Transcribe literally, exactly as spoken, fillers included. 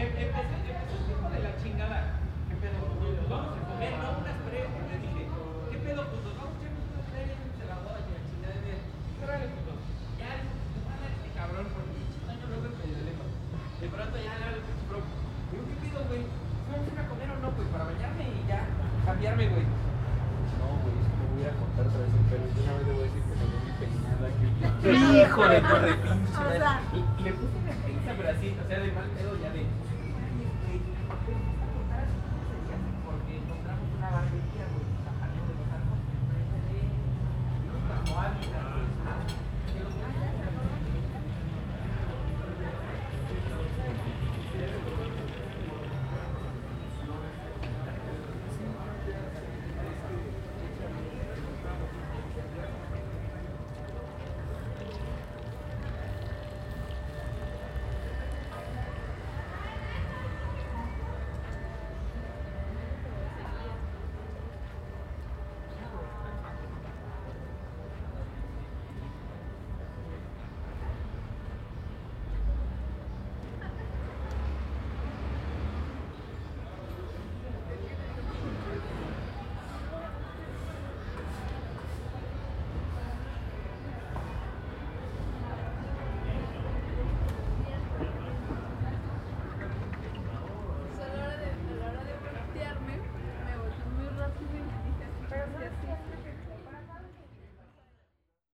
empezó, empezó el tipo de la chingada. ¿Qué pedo? Nos vamos a comer, no unas prepas. Le dije, ¿qué pedo? Pues nos vamos a echar unas prepas y se la boda y la chingada de él. Órale, puto. Ya, te van a dar este cabrón por mi chingada luego el pendejo. De pronto ya le hablo al bro. Digo, ¿qué pedo, güey? ¿Vamos a ir a comer o no, pues? Para bañarme y ya cambiarme, güey. No, güey, es que me voy a contar otra vez el pelo. Yo una vez le voy a decir que me dio mi peinada aquí. Hijo de tu pinche. O sea, Y, y le puse una pinza, pero así, o sea, de mal pedo.